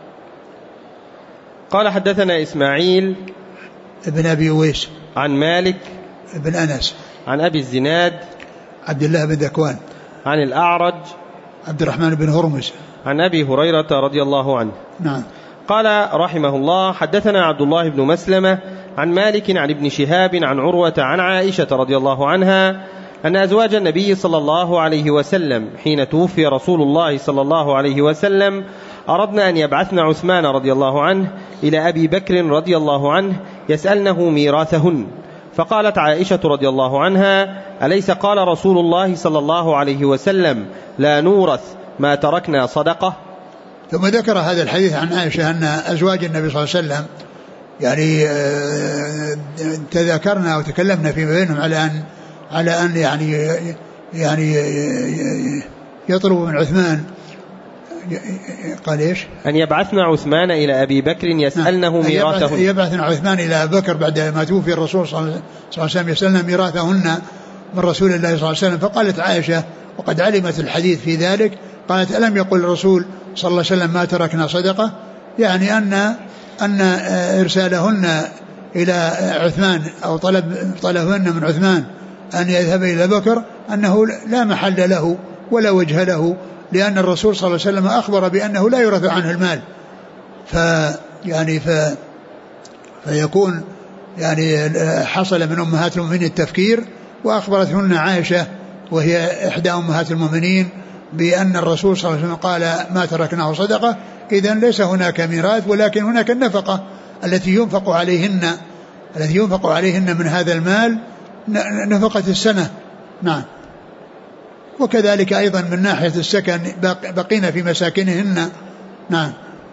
قال حدثنا إسماعيل ابن أبي ويس عن مالك ابن أنس عن أبي الزناد عبد الله بن ذكوان عن الأعرج عبد الرحمن بن هرمز عن أبي هريرة رضي الله عنه. نعم. قال رحمه الله: حدثنا عبد الله بن مسلمة عن مالك عن ابن شهاب عن عروة عن عائشة رضي الله عنها أن أزواج النبي صلى الله عليه وسلم حين توفي رسول الله صلى الله عليه وسلم أردنا أن يبعثن عثمان رضي الله عنه إلى أبي بكر رضي الله عنه يسألنه ميراثهن، فقالت عائشة رضي الله عنها: أليس قال رسول الله صلى الله عليه وسلم لا نورث ما تركنا صدقة؟ ثم ذكر هذا الحديث عن عائشة أن أزواج النبي صلى الله عليه وسلم يعني تذكرنا وتكلمنا فيما بينهم على أن يعني يطلب من عثمان، قال إيش؟ أن يبعثنا عثمان إلى أبي بكر يسألنه ميراثهن. يبعثنا عثمان إلى أبي بكر بعد ما توفي الرسول صلى الله عليه وسلم يسألنا ميراثهن من رسول الله صلى الله عليه وسلم. فقالت عائشة وقد علمت الحديث في ذلك، قالت ألم يقول الرسول صلى الله عليه وسلم ما تركنا صدقة، يعني أن إرسالهن إلى عثمان أو طلبهن من عثمان أن يذهب إلى بكر أنه لا محل له ولا وجه له، لأن الرسول صلى الله عليه وسلم أخبر بأنه لا يورث عنه المال. فيكون يعني حصل من أمهات المؤمنين التفكير، وأخبرتهن عائشة وهي إحدى أمهات المؤمنين بأن الرسول صلى الله عليه وسلم قال ما تركناه صدقة. إذن ليس هناك ميراث، ولكن هناك النفقة التي ينفق عليهن من هذا المال نفقة السنة. نعم. وكذلك أيضا من ناحية السكن بقين في مساكنهن. نعم.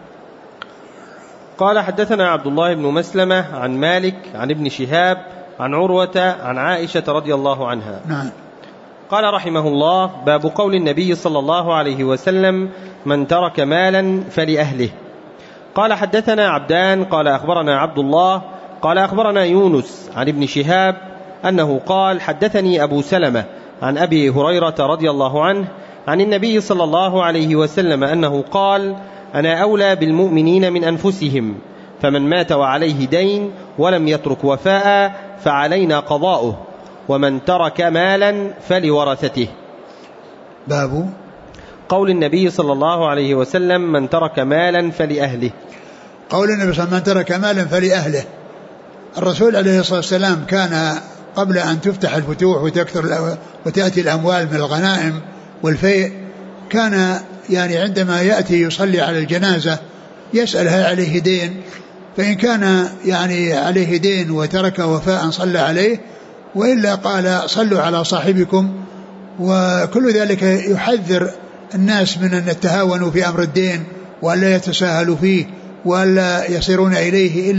قال حدثنا عبد الله بن مسلمة عن مالك عن ابن شهاب عن عروة عن عائشة رضي الله عنها. نعم. قال رحمه الله: باب قول النبي صلى الله عليه وسلم: من ترك مالا فلأهله. قال حدثنا عبدان قال أخبرنا عبد الله قال أخبرنا يونس عن ابن شهاب أنه قال: حدثني أبو سلمة عن أبي هريرة رضي الله عنه عن النبي صلى الله عليه وسلم أنه قال: أنا أولى بالمؤمنين من أنفسهم، فمن مات وعليه دين ولم يترك وفاء فعلينا قضاؤه، ومن ترك مالا فلورثته. باب قول النبي صلى الله عليه وسلم: من ترك مالا فلأهله. قول النبي صلى الله عليه وسلم: من ترك مالا فلأهله. الرسول عليه الصلاة والسلام كان قبل أن تفتح الفتوح وتكثر وتأتي الأموال من الغنائم والفيء، كان يعني عندما يأتي يصلي على الجنازة يسأل هل عليه دين، فإن كان يعني عليه دين وترك وفاء صلى عليه، وإلا قال صلوا على صاحبكم. وكل ذلك يحذر الناس من أن يتهاونوا في أمر الدين وألا يتساهلوا فيه وألا يصيرون إليه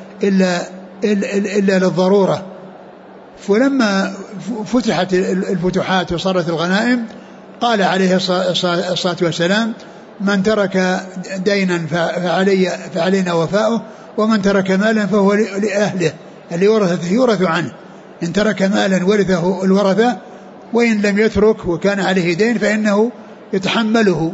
إلا للضرورة. فلما فتحت الفتوحات وصارت الغنائم قال عليه الصلاة والسلام: من ترك دينا فعلينا وفاؤه، ومن ترك مالا فهو لأهله اللي ورثته يورث عنه. إن ترك مالا ورثه الورثة، وإن لم يترك وكان عليه دين فإنه يتحمله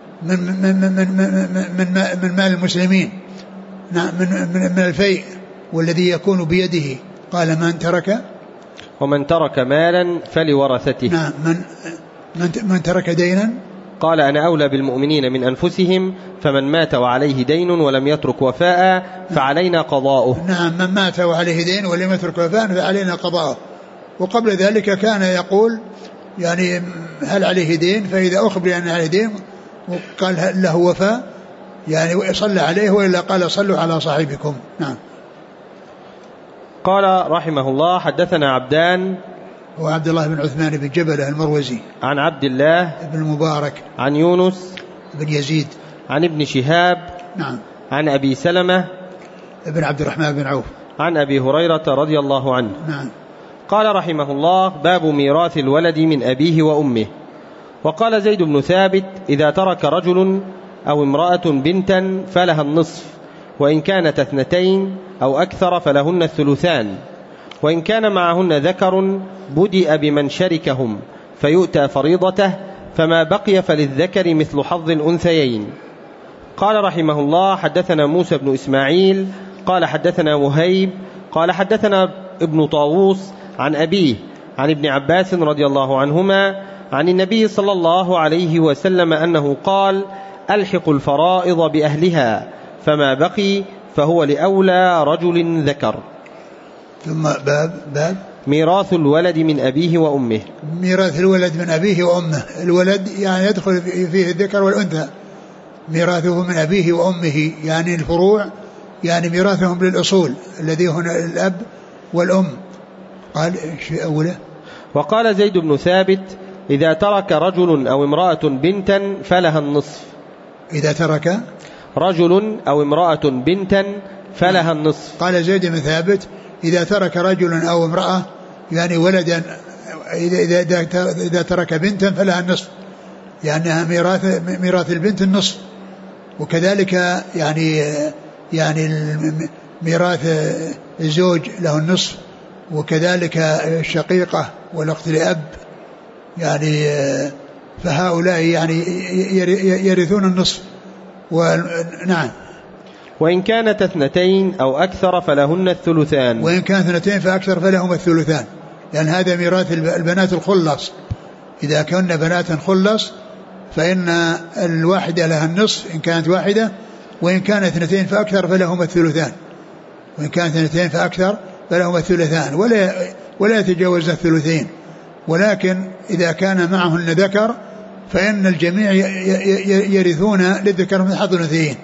من مال المسلمين، من الفيء والذي يكون بيده. قال: ومن ترك مالا فلورثته. نعم. من ترك دينا قال: أنا أولى بالمؤمنين من أنفسهم، فمن مات وعليه دين ولم يترك وفاء فعلينا قضاؤه. نعم. من مات وعليه دين ولم يترك وفاء فعلينا قضاؤه. وقبل ذلك كان يقول يعني هل عليه دين، فإذا أخبر أن عليه دين وقال هل له وفاء يعني صلى عليه، وإلا قال صلوا على صاحبكم. نعم. قال رحمه الله: حدثنا عبدان وعبد الله بن عثمان بن جبلة المروزي عن عبد الله بن المبارك عن يونس بن يزيد عن ابن شهاب نعم عن أبي سلمة بن عبد الرحمن بن عوف عن أبي هريرة رضي الله عنه. نعم. قال رحمه الله: باب ميراث الولد من أبيه وأمه. وقال زيد بن ثابت: إذا ترك رجل أو امرأة بنتا فلها النصف، وإن كانت 2 أو أكثر فلهن الثلثان، وإن كان معهن ذكر بدأ بمن شركهم فيؤتى فريضته، فما بقي فللذكر مثل حظ الأنثيين. قال رحمه الله: حدثنا موسى بن إسماعيل قال حدثنا وهيب قال حدثنا ابن طاووس عن أبيه عن ابن عباس رضي الله عنهما عن النبي صلى الله عليه وسلم أنه قال: ألحق الفرائض بأهلها، فما بقي فهو لأولى رجل ذكر. ثم باب ميراث الولد من أبيه وأمه. ميراث الولد من أبيه وأمه. الولد يعني يدخل فيه الذكر والأنثى، ميراثه من أبيه وأمه يعني الفروع، يعني ميراثهم للأصول الذي هنا الأب والأم. قال شيء أوله. وقال زيد بن ثابت: إذا ترك رجل أو امرأة بنتا فلها النصف. إذا ترك رجل أو امرأة بنتا فلها النصف. قال زيد بن ثابت إذا ترك رجل أو امرأة يعني ولدا، إذا ترك بنتا فلها النصف، لأنها ميراث البنت النصف. وكذلك يعني ميراث الزوج له النصف، وكذلك الشقيقة والأخت لأب، يعني فهؤلاء يعني يرثون النصف. نعم. وإن كانت 2 أو أكثر فلهن الثلثان. وإن كانت 2 فأكثر فلهم الثلثان، لأن هذا ميراث البنات الخلص. إذا كن بنات خلص فإن الواحدة لها النصف إن كانت واحدة، وإن كانت 2 فأكثر فلهم الثلثان. وإن كانت 2 فأكثر فلهم الثلثان ولا يتجاوز الثلثين. ولكن إذا كان معهن ذكر فإن الجميع يرثون للذكر مثل حظ الأنثيين،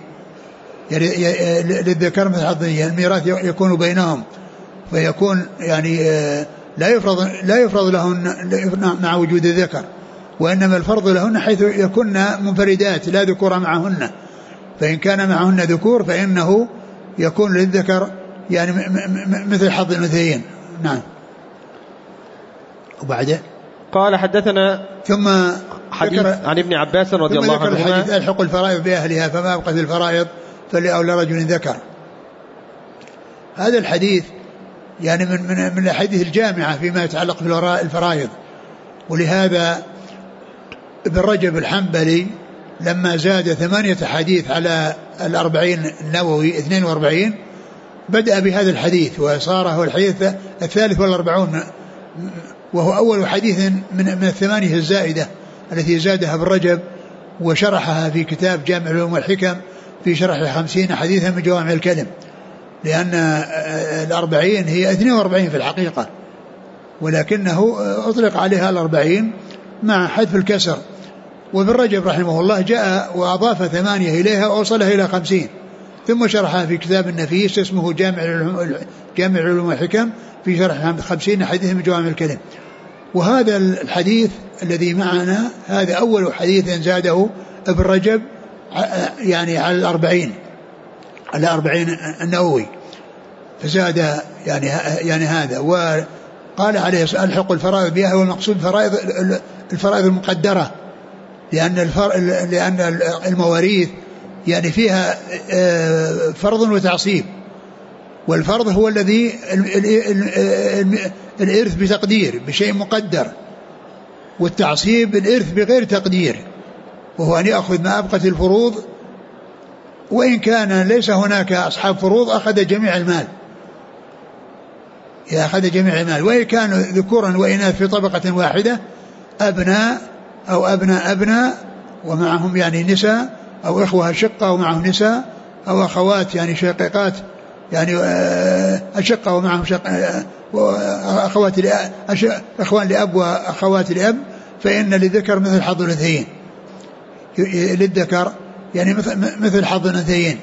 للذكر مثل حظ الأنثيين، الميراث يكون بينهم، فيكون يعني لا يفرض لهن مع وجود الذكر، وإنما الفرض لهن حيث يكون منفردات لا ذكور معهن. فإن كان معهن ذكور فإنه يكون للذكر يعني مثل حظ الأنثيين. نعم. وبعده قال حدثنا ثم حديث عن ابن عباس رضي الله عنهما ألحق الفرائض بأهلها فما أبقت الفرائض فلأولى رجل ذكر. هذا الحديث يعني من الأحاديث الجامعة فيما يتعلق بالفرائض. ولهذا ابن رجب الحنبلي لما زاد 8 حديث على 40 النووي 42 بدأ بهذا الحديث، وصار هو الحديث 43، وهو أول حديث من 8 الزائدة التي زادها ابن رجب وشرحها في كتاب جامع العلوم والحكم في شرح 50 حديثا من جوامع الكلم، لأن 40 هي 42 في الحقيقة، ولكنه أطلق عليها 40 مع حذف الكسر. وابن رجب رحمه الله جاء وأضاف 8 إليها وأوصلها إلى 50، ثم شرحها في كتاب النفيس اسمه جامع العلوم والحكم في شرح 50 حديث من جوامع الكلم. وهذا الحديث الذي معنا هذا أول حديث زاده ابن رجب يعني على 40 النووي، فزاد يعني هذا. وقال عليه ألحق الفرائض بها، والمقصود الفرائض المقدرة، لأن المواريث يعني فيها فرض وتعصيب، والفرض هو الذي الإرث بتقدير بشيء مقدر، والتعصيب الإرث بغير تقدير، وهو أن يأخذ ما أبقت الفروض، وإن كان ليس هناك أصحاب فروض أخذ جميع المال، وإن كانوا ذكورا وإناث في طبقة واحدة، أبناء أو أبناء ومعهم يعني نساء، أو إخوة شقة ومعهم نساء، أو أخوات يعني شقيقات يعني أشقة ومعهم أخوات إخوان لأب وأخوات لأب، فإن للذكر مثل حظ الأنثيين، للذكر يعني مثل حظ الأنثيين.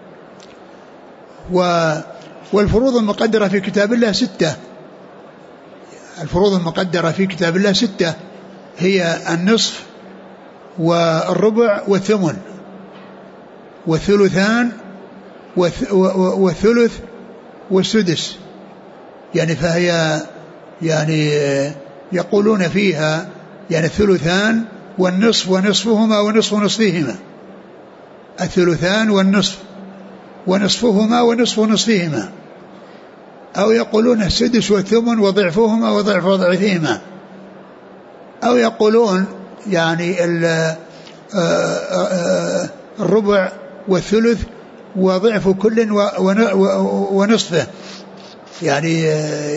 والفروض المقدرة في كتاب الله 6، الفروض المقدرة في كتاب الله 6، هي النصف والربع والثمن والثلثان والثلث والسدس، يعني فهي يعني يقولون فيها يعني الثلثان والنصف ونصفهما ونصف نصفهما، الثلثان والنصف ونصفهما ونصف نصفهما، أو يقولون السدس والثمن وضعفهما وضعف ضعفهما، أو يقولون يعني الربع والثلث وضعف كل ونصفه، يعني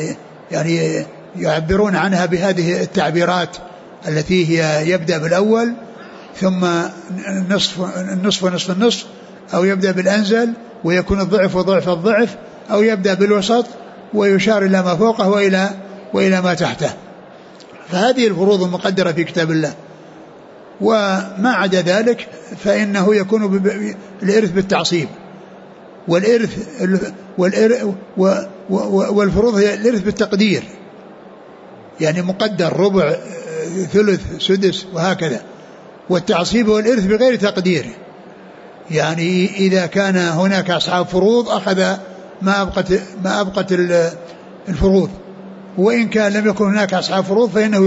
يعبرون عنها بهذه التعبيرات التي هي يبدأ بالأول ثم النصف ونصف النصف، أو يبدأ بالأنزل ويكون الضعف وضعف الضعف، أو يبدأ بالوسط ويشار إلى ما فوقه وإلى ما تحته. فهذه الفروض المقدرة في كتاب الله. وما عدا ذلك فإنه يكون الإرث بالتعصيب، والفروض هي الإرث بالتقدير، يعني مقدر ربع ثلث سدس وهكذا. والتعصيب هو الإرث بغير تقدير، يعني إذا كان هناك أصحاب فروض أخذ ما أبقت الفروض، وإن كان لم يكن هناك أصحاب فروض فإنه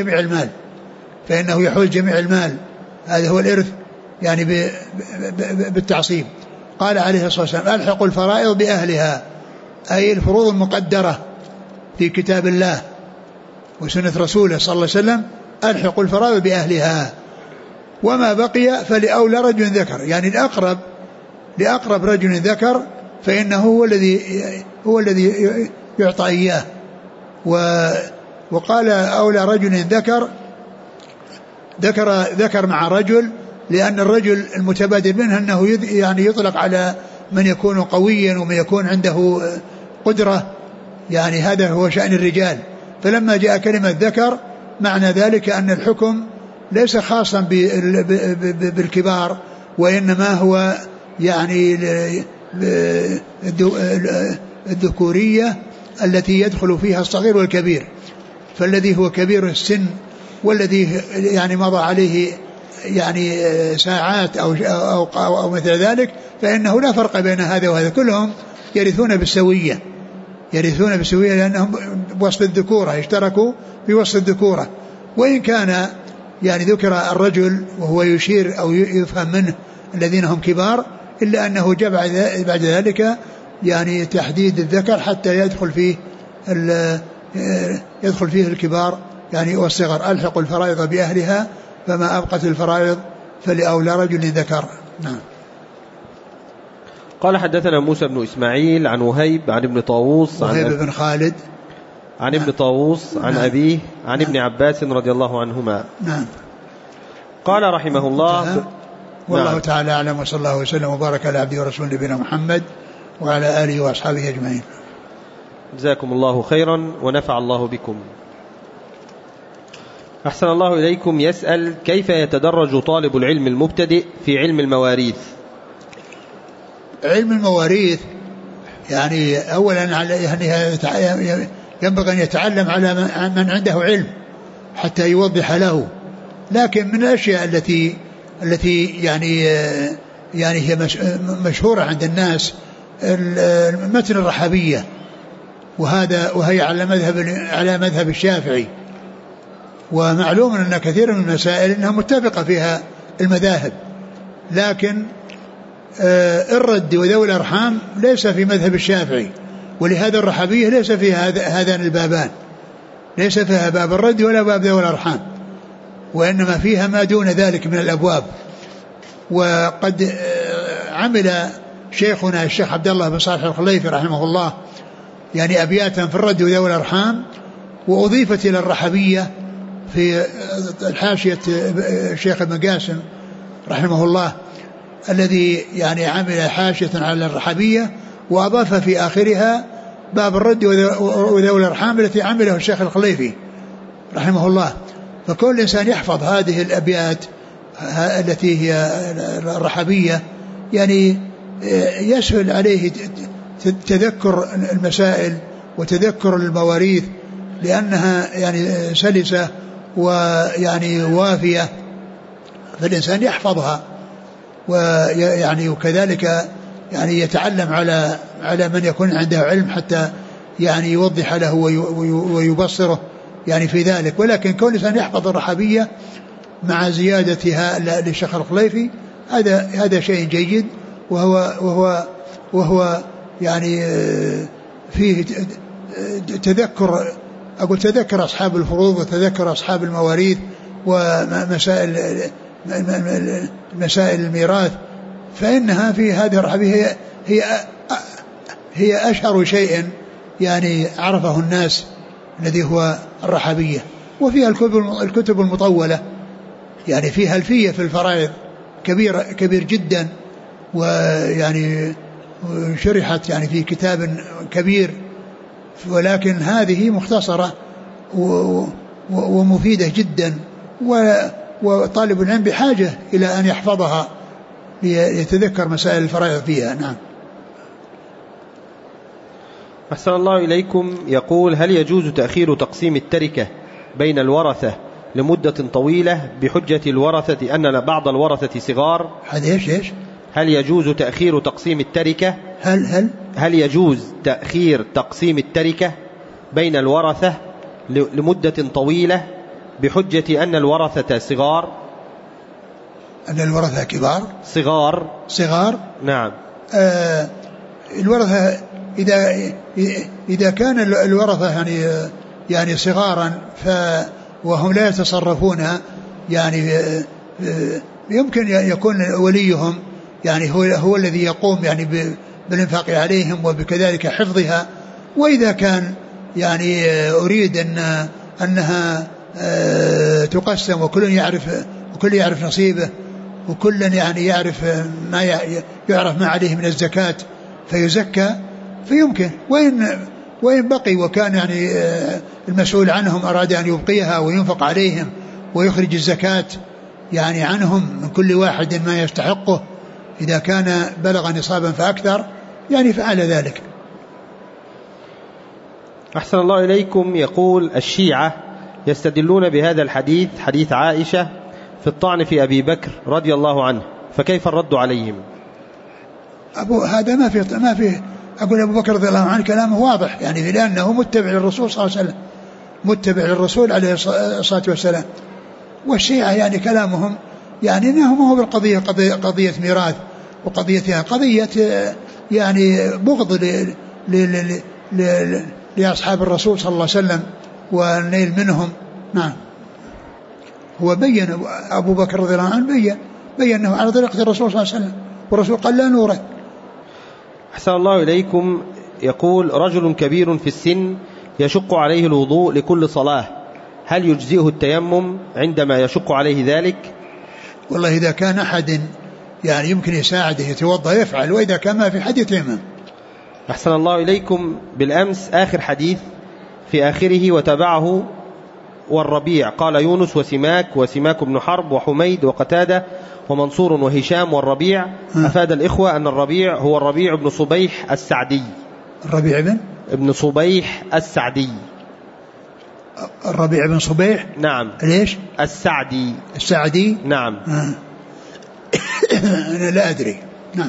يحوز جميع المال. هذا هو الإرث يعني بالتعصيب. قال عليه الصلاة والسلام ألحقوا الفرائض بأهلها، أي الفروض المقدرة في كتاب الله وسنة رسوله صلى الله عليه وسلم، ألحقوا الفرائض بأهلها، وما بقي فلأولى رجل ذكر، يعني لأقرب رجل ذكر فإنه هو الذي يعطى إياه. وقال أولى رجل ذكر مع رجل، لأن الرجل المتبادل منه أنه يعني يطلق على من يكون قويا ومن يكون عنده قدرة، يعني هذا هو شأن الرجال. فلما جاء كلمة ذكر معنى ذلك أن الحكم ليس خاصا بالكبار، وإنما هو يعني الذكورية التي يدخل فيها الصغير والكبير. فالذي هو كبير السن والذي يعني مضى عليه يعني ساعات أو مثل ذلك، فإنه لا فرق بين هذا وهذا، كلهم يرثون بالسوية لأنهم بوصف الذكورة، اشتركوا في وصف الذكورة. وإن كان يعني ذكر الرجل وهو يشير أو يفهم منه الذين هم كبار، إلا أنه جاء بعد ذلك يعني تحديد الذكر حتى يدخل فيه الكبار يعني والصغر. ألحقوا الفرائض بأهلها فما أبقت الفرائض فلأولى رجل ذكر. نعم. قال حدثنا موسى بن إسماعيل عن وهيب عن ابن طاووس وهيب بن خالد عن ابن طاووس عن أبيه عن ابن عباس رضي الله عنهما. نعم. قال رحمه الله والله تعالى أعلم، وصلى الله وسلم وبارك على عبده ورسوله نبينا محمد وعلى آله وأصحابه أجمعين. جزاكم الله خيرا ونفع الله بكم. أحسن الله إليكم. يسأل كيف يتدرج طالب العلم المبتدئ في علم المواريث؟ علم المواريث يعني أولا يعني ينبغي أن يتعلم على من عنده علم حتى يوضح له. لكن من الأشياء التي يعني هي مشهورة عند الناس متن الرحبية، وهي على مذهب الشافعي، ومعلوم أن كثير من المسائل أنها متفقة فيها المذاهب، لكن الرد وذوي الأرحام ليس في مذهب الشافعي، ولهذا الرحبية ليس فيها هذان البابان، ليس فيها باب الرد ولا باب ذوي الأرحام، وإنما فيها ما دون ذلك من الأبواب. وقد عمل شيخنا الشيخ عبد الله بن صالح الخليفي رحمه الله يعني أبياتا في الرد وذوي الأرحام، وأضيفت إلى الرحبية في الحاشية الشيخ ابن قاسم رحمه الله الذي يعني عمل حاشية على الرحبية، وأضاف في آخرها باب الرد وذوي الأرحام التي عمله الشيخ الخليفي رحمه الله. فكل إنسان يحفظ هذه الأبيات التي هي الرحبية يعني يسهل عليه تذكر المسائل وتذكر المواريث، لأنها يعني سلسة ويعني وافية، فالإنسان يحفظها ويعني وكذلك يعني يتعلم على من يكون عنده علم حتى يعني يوضح له ويبصره يعني في ذلك. ولكن كل إنسان يحفظ الرحبية مع زيادتها للشيخ الخليفي هذا شيء جيد، وهو يعني فيه تذكر أصحاب الفروض وتذكر أصحاب المواريث ومسائل الميراث، فإنها في هذه الرحبية هي أشهر شيء يعني عرفه الناس الذي هو الرحبية. وفيها الكتب المطولة يعني فيها ألفية في الفرائض كبير جدا، ويعني شرحت يعني في كتاب كبير، ولكن هذه مختصرة ومفيدة جدا، وطالب العلم بحاجة إلى أن يحفظها ليتذكر مسائل الفرائض فيها. نعم. أحسن الله إليكم. يقول هل يجوز تأخير تقسيم التركة بين الورثة لمدة طويلة بحجة الورثة أن بعض الورثة صغار؟ هذا إيش؟ هل يجوز تأخير تقسيم التركة؟ هل يجوز تأخير تقسيم التركة بين الورثة لمدة طويلة بحجة أن الورثة صغار؟ أن الورثة كبار صغار. نعم. الورثة إذا كان الورثة يعني صغارا وهم لا يتصرفون، يعني يمكن يكون وليهم يعني هو الذي يقوم يعني بالإنفاق عليهم وبكذلك حفظها. وإذا كان يعني أريد أنها تقسم وكل يعرف نصيبه، وكل يعني يعرف ما عليه من الزكاة فيزكى، فيمكن. وإن بقي وكان يعني المسؤول عنهم أراد أن يبقيها وينفق عليهم ويخرج الزكاة يعني عنهم من كل واحد ما يستحقه، إذا كان بلغ نصابا فأكثر يعني فعل ذلك. أحسن الله إليكم. يقول الشيعة يستدلون بهذا الحديث، حديث عائشة في الطعن في أبي بكر رضي الله عنه، فكيف الرد عليهم؟ هذا ما في أقول أبو بكر رضي الله عنه كلامه واضح يعني، لأنه متبع للرسول صلى الله عليه وسلم، متبع للرسول عليه الصلاة والسلام. والشيعة يعني كلامهم يعني إنهم هو بالقضية قضية ميراث، وقضيتها قضية يعني بغض لأصحاب الرسول صلى الله عليه وسلم والنيل منهم. نعم. هو بين أبو بكر رضي الله عنه بين أنه على طريقة الرسول صلى الله عليه وسلم، والرسول قال لا نورا. أحسن الله إليكم. يقول رجل كبير في السن يشق عليه الوضوء لكل صلاة، هل يجزئه التيمم عندما يشق عليه ذلك؟ والله إذا كان أحد يعني يمكن يساعده يتوضأ يفعل، وإذا كان ما في حد يتيمم. أحسن الله إليكم. بالأمس آخر حديث في آخره وتبعه والربيع، قال يونس وسماك بن حرب وحميد وقتادة ومنصور وهشام والربيع. أفاد الإخوة أن الربيع هو الربيع بن صبيح السعدي. الربيع ابن صبيح السعدي. الربيع بن صبيح. نعم. ليش؟ السعدي. نعم. أنا لا أدري. نعم.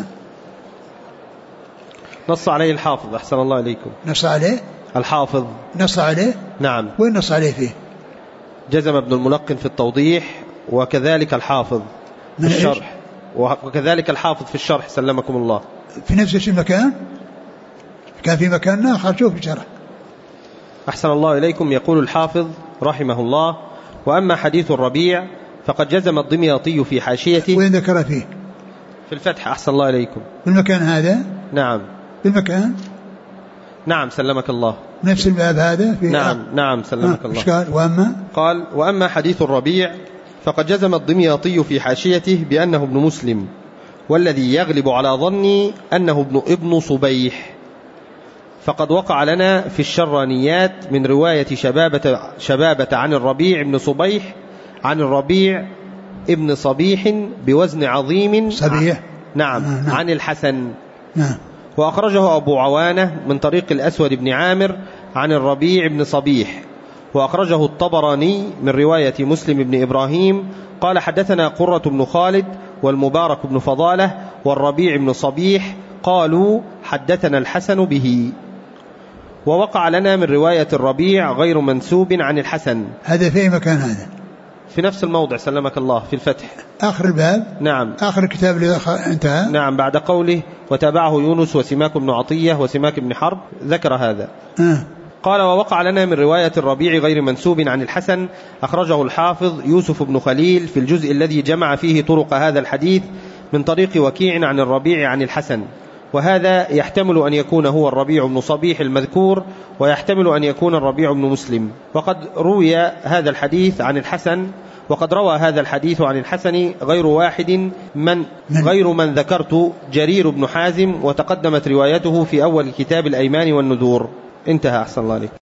نص عليه الحافظ. أحسن الله إليكم. نص عليه الحافظ. نص عليه. نعم. وين نص عليه فيه؟ جزم ابن الملقن في التوضيح، وكذلك الحافظ في الشرح، وكذلك الحافظ في الشرح سلمكم الله. في نفس المكان؟ كان في مكان آخر شوف الشرح. أحسن الله إليكم. يقول الحافظ رحمه الله: وأما حديث الربيع فقد جزم الدمياطي في حاشيته. وين ذكر فيه؟ في الفتح. أحسن الله إليكم. بالمكان هذا؟ نعم. بالمكان؟ نعم سلمك الله. نفس الباب هذا؟ في نعم سلمك الله. قال وأما حديث الربيع فقد جزم الدمياطي في حاشيته بأنه ابن مسلم، والذي يغلب على ظني أنه ابن صبيح، فقد وقع لنا في الشرانيات من رواية شبابة عن الربيع ابن صبيح عن الربيع ابن صبيح بوزن عظيم. صبيح. نعم. عن الحسن. وأخرجه أبو عوانة من طريق الأسود بن عامر عن الربيع بن صبيح، وأخرجه الطبراني من رواية مسلم بن إبراهيم قال حدثنا قرة بن خالد والمبارك بن فضالة والربيع بن صبيح قالوا حدثنا الحسن به. ووقع لنا من رواية الربيع غير منسوب عن الحسن. هذا في مكان هذا؟ في نفس الموضع سلمك الله، في الفتح آخر الباب. نعم. آخر الكتاب اللي انتهى. نعم. بعد قوله وتابعه يونس وسماك بن عطية وسماك بن حرب ذكر هذا. قال ووقع لنا من رواية الربيع غير منسوب عن الحسن، أخرجه الحافظ يوسف بن خليل في الجزء الذي جمع فيه طرق هذا الحديث من طريق وكيع عن الربيع عن الحسن، وهذا يحتمل أن يكون هو الربيع بن صبيح المذكور، ويحتمل أن يكون الربيع بن مسلم. وقد روى هذا الحديث عن الحسن عن الحسن غير واحد غير من ذكرت جرير بن حازم، وتقدمت روايته في أول كتاب الأيمان والنذور. انتهى. أحسن الله عليك.